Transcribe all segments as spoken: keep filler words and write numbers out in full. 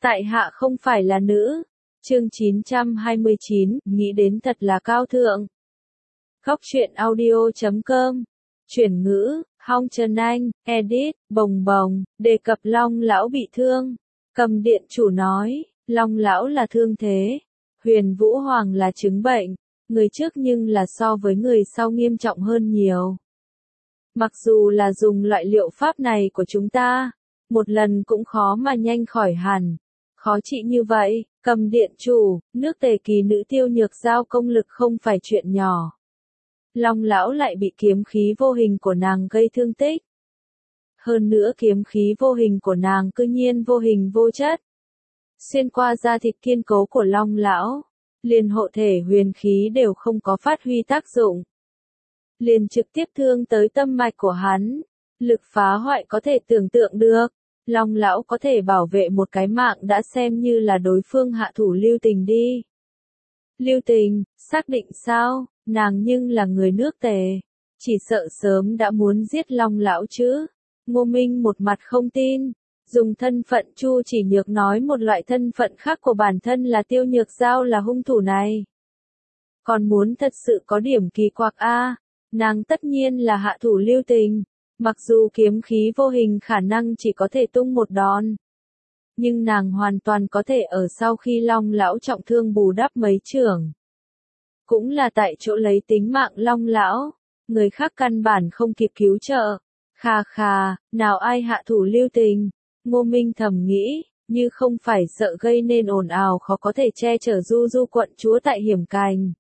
Tại hạ không phải là nữ. Chương chín trăm hai mươi chín, nghĩ đến thật là cao thượng. Góc truyện audio chấm com. Chuyển ngữ, Hong Trần Anh, edit, bồng bồng, đề cập Long lão bị thương. Cầm điện chủ nói, Long lão là thương thế. Huyền Vũ Hoàng là chứng bệnh. Người trước nhưng là so với người sau nghiêm trọng hơn nhiều. Mặc dù là dùng loại liệu pháp này của chúng ta, một lần cũng khó mà nhanh khỏi hẳn. Khó trị như vậy, Cầm điện chủ, nước Tề kỳ nữ Tiêu Nhược Giao công lực không phải chuyện nhỏ. Long lão lại bị kiếm khí vô hình của nàng gây thương tích. Hơn nữa kiếm khí vô hình của nàng cư nhiên vô hình vô chất. Xuyên qua da thịt kiên cố của Long lão, liền hộ thể huyền khí đều không có phát huy tác dụng. Liền trực tiếp thương tới tâm mạch của hắn, lực phá hoại có thể tưởng tượng được. Long lão có thể bảo vệ một cái mạng đã xem như là đối phương hạ thủ lưu tình đi. Lưu tình, xác định sao, nàng nhưng là người nước Tề, chỉ sợ sớm đã muốn giết Long lão chứ. Ngô Minh một mặt không tin, dùng thân phận Chu Chỉ Nhược nói một loại thân phận khác của bản thân là Tiêu Nhược Giao là hung thủ này. Còn muốn thật sự có điểm kỳ quặc a, nàng tất nhiên là hạ thủ lưu tình. Mặc dù kiếm khí vô hình khả năng chỉ có thể tung một đòn, nhưng nàng hoàn toàn có thể ở sau khi Long lão trọng thương bù đắp mấy chưởng. Cũng là tại chỗ lấy tính mạng Long lão, người khác căn bản không kịp cứu trợ. Khà khà, nào ai hạ thủ lưu tình, Ngô Minh thầm nghĩ, như không phải sợ gây nên ồn ào khó có thể che chở Du Du quận chúa tại hiểm cành.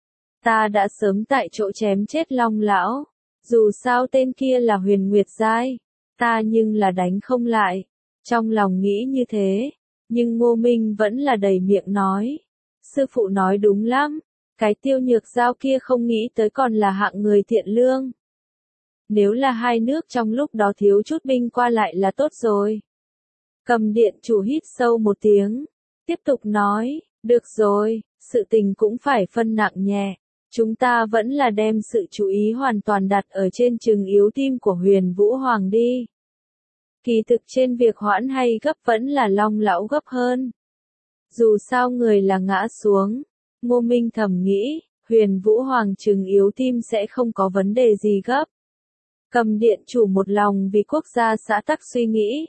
Ta đã sớm tại chỗ chém chết Long lão. Dù sao tên kia là Huyền Nguyệt giai, ta nhưng là đánh không lại. Trong lòng nghĩ như thế, nhưng Ngô Minh vẫn là đầy miệng nói. Sư phụ nói đúng lắm, cái Tiêu Nhược Giao kia không nghĩ tới còn là hạng người thiện lương. Nếu là hai nước trong lúc đó thiếu chút binh qua lại là tốt rồi. Cầm điện chủ hít sâu một tiếng, tiếp tục nói, được rồi, sự tình cũng phải phân nặng nhẹ. Chúng ta vẫn là đem sự chú ý hoàn toàn đặt ở trên chừng yếu tim của Huyền Vũ Hoàng đi. Kỳ thực trên việc hoãn hay gấp vẫn là Long lão gấp hơn. Dù sao người là ngã xuống, Ngô Minh thầm nghĩ, Huyền Vũ Hoàng chừng yếu tim sẽ không có vấn đề gì gấp. Cầm điện chủ một lòng vì quốc gia xã tắc suy nghĩ.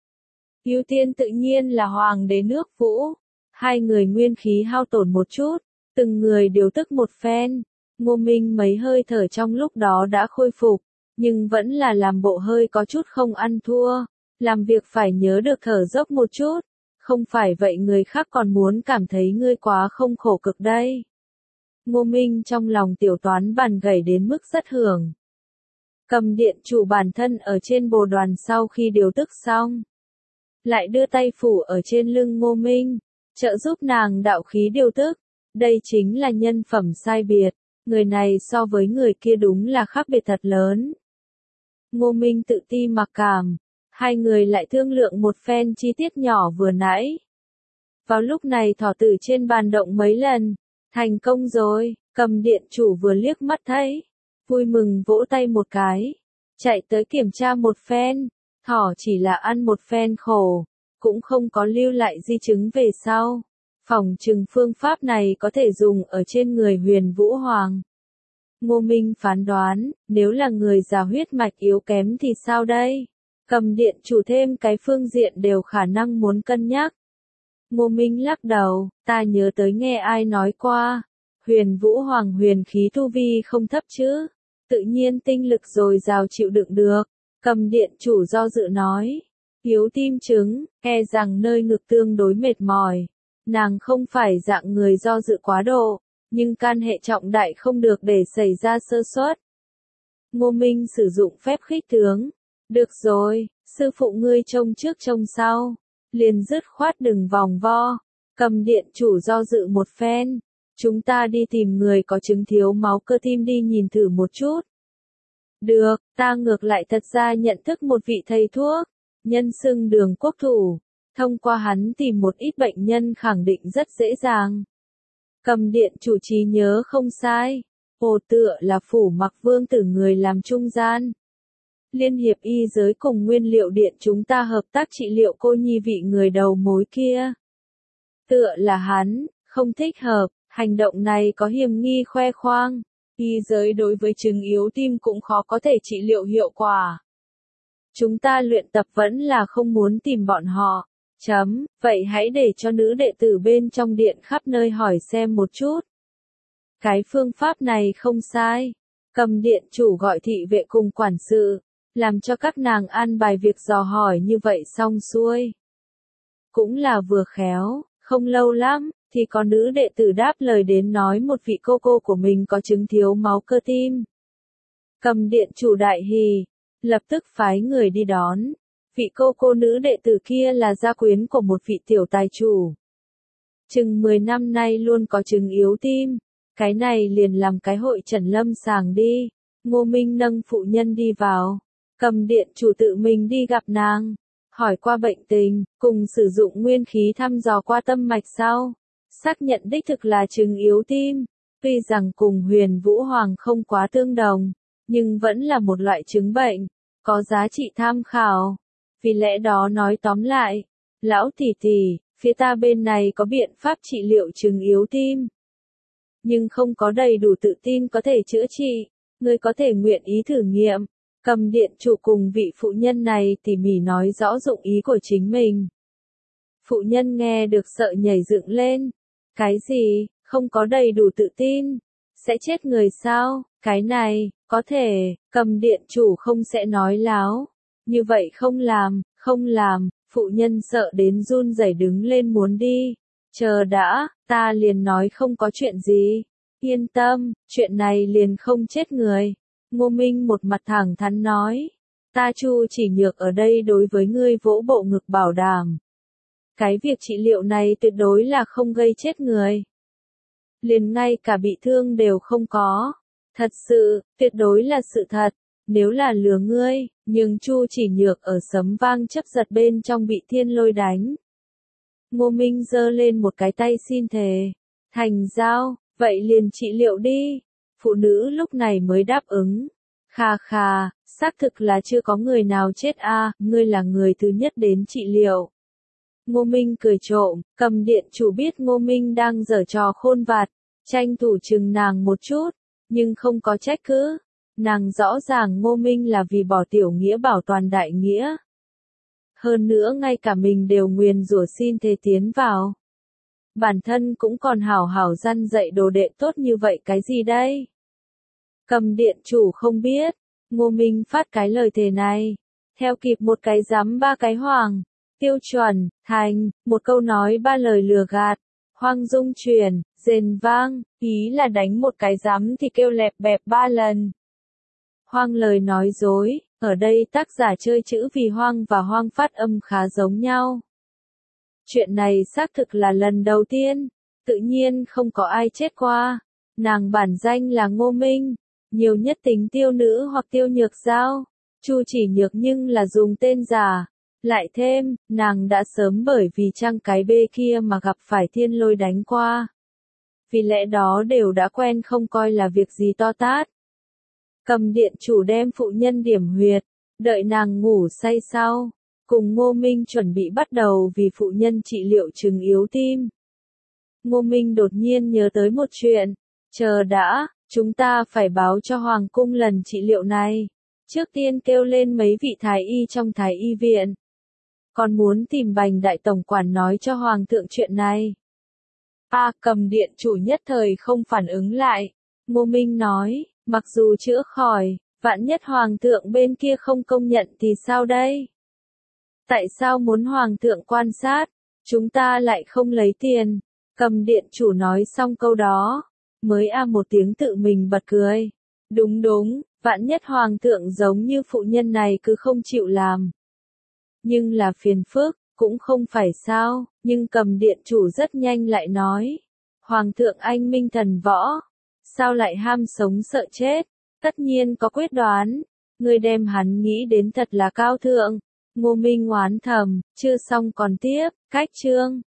Ưu tiên tự nhiên là Hoàng đế nước Vũ. Hai người nguyên khí hao tổn một chút. Từng người điều tức một phen, Ngô Minh mấy hơi thở trong lúc đó đã khôi phục, nhưng vẫn là làm bộ hơi có chút không ăn thua, làm việc phải nhớ được thở dốc một chút, không phải vậy người khác còn muốn cảm thấy ngươi quá không khổ cực đây. Ngô Minh trong lòng tiểu toán bàn gảy đến mức rất hưởng. Cầm điện chủ bản thân ở trên bồ đoàn sau khi điều tức xong, lại đưa tay phủ ở trên lưng Ngô Minh, trợ giúp nàng đạo khí điều tức. Đây chính là nhân phẩm sai biệt, người này so với người kia đúng là khác biệt thật lớn. Ngô Minh tự ti mặc cảm, hai người lại thương lượng một phen chi tiết nhỏ vừa nãy. Vào lúc này thỏ tử trên bàn động mấy lần, thành công rồi, cầm điện chủ vừa liếc mắt thấy, vui mừng vỗ tay một cái, chạy tới kiểm tra một phen, thỏ chỉ là ăn một phen khổ, cũng không có lưu lại di chứng về sau. Phỏng chừng phương pháp này có thể dùng ở trên người Huyền Vũ Hoàng. Ngô Minh phán đoán, nếu là người già huyết mạch yếu kém thì sao đây? Cầm điện chủ thêm cái phương diện đều khả năng muốn cân nhắc. Ngô Minh lắc đầu, ta nhớ tới nghe ai nói qua. Huyền Vũ Hoàng huyền khí tu vi không thấp chứ. Tự nhiên tinh lực dồi dào chịu đựng được. Cầm điện chủ do dự nói. Yếu tim chứng, e rằng nơi ngực tương đối mệt mỏi. Nàng không phải dạng người do dự quá độ, nhưng can hệ trọng đại không được để xảy ra sơ suất. Ngô Minh sử dụng phép khích tướng. Được rồi, sư phụ ngươi trông trước trông sau. Liền dứt khoát đừng vòng vo. Cầm điện chủ do dự một phen. Chúng ta đi tìm người có chứng thiếu máu cơ tim đi nhìn thử một chút. Được, ta ngược lại thật ra nhận thức một vị thầy thuốc. Nhân xưng Đường Quốc thủ. Thông qua hắn tìm một ít bệnh nhân khẳng định rất dễ dàng. Cầm điện chủ trí nhớ không sai. Hồ tựa là Phủ Mặc Vương tử người làm trung gian. Liên hiệp y giới cùng Nguyên liệu điện chúng ta hợp tác trị liệu cô nhi vị người đầu mối kia. Tựa là hắn, không thích hợp, hành động này có hiềm nghi khoe khoang. Y giới đối với chứng yếu tim cũng khó có thể trị liệu hiệu quả. Chúng ta luyện tập vẫn là không muốn tìm bọn họ. Chấm, vậy hãy để cho nữ đệ tử bên trong điện khắp nơi hỏi xem một chút. Cái phương pháp này không sai. Cầm điện chủ gọi thị vệ cùng quản sự, làm cho các nàng an bài việc dò hỏi như vậy xong xuôi. Cũng là vừa khéo, không lâu lắm, thì có nữ đệ tử đáp lời đến nói một vị cô cô của mình có chứng thiếu máu cơ tim. Cầm điện chủ đại hỉ, lập tức phái người đi đón. Vị cô cô nữ đệ tử kia là gia quyến của một vị tiểu tài chủ. Chừng mười năm nay luôn có chứng yếu tim. Cái này liền làm cái hội trần lâm sàng đi. Ngô Minh nâng phụ nhân đi vào. Cầm điện chủ tự mình đi gặp nàng. Hỏi qua bệnh tình, cùng sử dụng nguyên khí thăm dò qua tâm mạch sau. Xác nhận đích thực là chứng yếu tim. Tuy rằng cùng Huyền Vũ Hoàng không quá tương đồng, nhưng vẫn là một loại chứng bệnh, có giá trị tham khảo. Vì lẽ đó nói tóm lại, lão tỷ tỷ, phía ta bên này có biện pháp trị liệu chứng yếu tim. Nhưng không có đầy đủ tự tin có thể chữa trị, ngươi có thể nguyện ý thử nghiệm. Cầm điện chủ cùng vị phụ nhân này tỉ mỉ nói rõ dụng ý của chính mình. Phụ nhân nghe được sợ nhảy dựng lên. Cái gì, không có đầy đủ tự tin? Sẽ chết người sao? Cái này, có thể, cầm điện chủ không sẽ nói láo. Như vậy không làm, không làm, phụ nhân sợ đến run rẩy đứng lên muốn đi. Chờ đã, ta liền nói không có chuyện gì. Yên tâm, chuyện này liền không chết người. Ngô Minh một mặt thẳng thắn nói. Ta Chu Chỉ Nhược ở đây đối với ngươi vỗ bộ ngực bảo đảm. Cái việc trị liệu này tuyệt đối là không gây chết người. Liền ngay cả bị thương đều không có. Thật sự, tuyệt đối là sự thật. Nếu là lừa ngươi, nhưng Chu Chỉ Nhược ở sấm vang chấp giật bên trong bị thiên lôi đánh. Ngô Minh giơ lên một cái tay xin thề. Thành giao, vậy liền trị liệu đi. Phụ nữ lúc này mới đáp ứng. Kha kha, xác thực là chưa có người nào chết a, à, ngươi là người thứ nhất đến trị liệu. Ngô Minh cười trộm, cầm điện chủ biết Ngô Minh đang giở trò khôn vặt, tranh thủ chừng nàng một chút, nhưng không có trách cứ. Nàng rõ ràng Ngô Minh là vì bỏ tiểu nghĩa bảo toàn đại nghĩa. Hơn nữa ngay cả mình đều nguyền rủa xin thề tiến vào. Bản thân cũng còn hảo hảo răn dạy đồ đệ tốt như vậy cái gì đây? Cầm điện chủ không biết, Ngô Minh phát cái lời thề này, theo kịp một cái giám ba cái hoàng, tiêu chuẩn, thành, một câu nói ba lời lừa gạt, hoang dung truyền, rền vang, ý là đánh một cái giám thì kêu lẹp bẹp ba lần. Hoang lời nói dối, ở đây tác giả chơi chữ vì hoang và hoang phát âm khá giống nhau. Chuyện này xác thực là lần đầu tiên, tự nhiên không có ai chết qua. Nàng bản danh là Ngô Minh, nhiều nhất tính tiêu nữ hoặc tiêu nhược giao, Chu Chỉ Nhược nhưng là dùng tên giả. Lại thêm, nàng đã sớm bởi vì trang cái bê kia mà gặp phải thiên lôi đánh qua. Vì lẽ đó đều đã quen không coi là việc gì to tát. Cầm điện chủ đem phụ nhân điểm huyệt, đợi nàng ngủ say sau, cùng Ngô Minh chuẩn bị bắt đầu vì phụ nhân trị liệu chứng yếu tim. Ngô Minh đột nhiên nhớ tới một chuyện, chờ đã, chúng ta phải báo cho Hoàng cung lần trị liệu này, trước tiên kêu lên mấy vị thái y trong thái y viện. Còn muốn tìm Bành đại tổng quản nói cho Hoàng thượng chuyện này. A à, cầm điện chủ nhất thời không phản ứng lại, Ngô Minh nói, mặc dù chữa khỏi, vạn nhất Hoàng thượng bên kia không công nhận thì sao đây? Tại sao muốn Hoàng thượng quan sát, chúng ta lại không lấy tiền? Cầm điện chủ nói xong câu đó, mới a một tiếng tự mình bật cười. Đúng đúng, vạn nhất Hoàng thượng giống như phụ nhân này cứ không chịu làm. Nhưng là phiền phức, cũng không phải sao, nhưng cầm điện chủ rất nhanh lại nói. Hoàng thượng anh minh thần võ, sao lại ham sống sợ chết, tất nhiên có quyết đoán, người đem hắn nghĩ đến thật là cao thượng. Ngô Minh oán thầm, chưa xong còn tiếp, cách chương.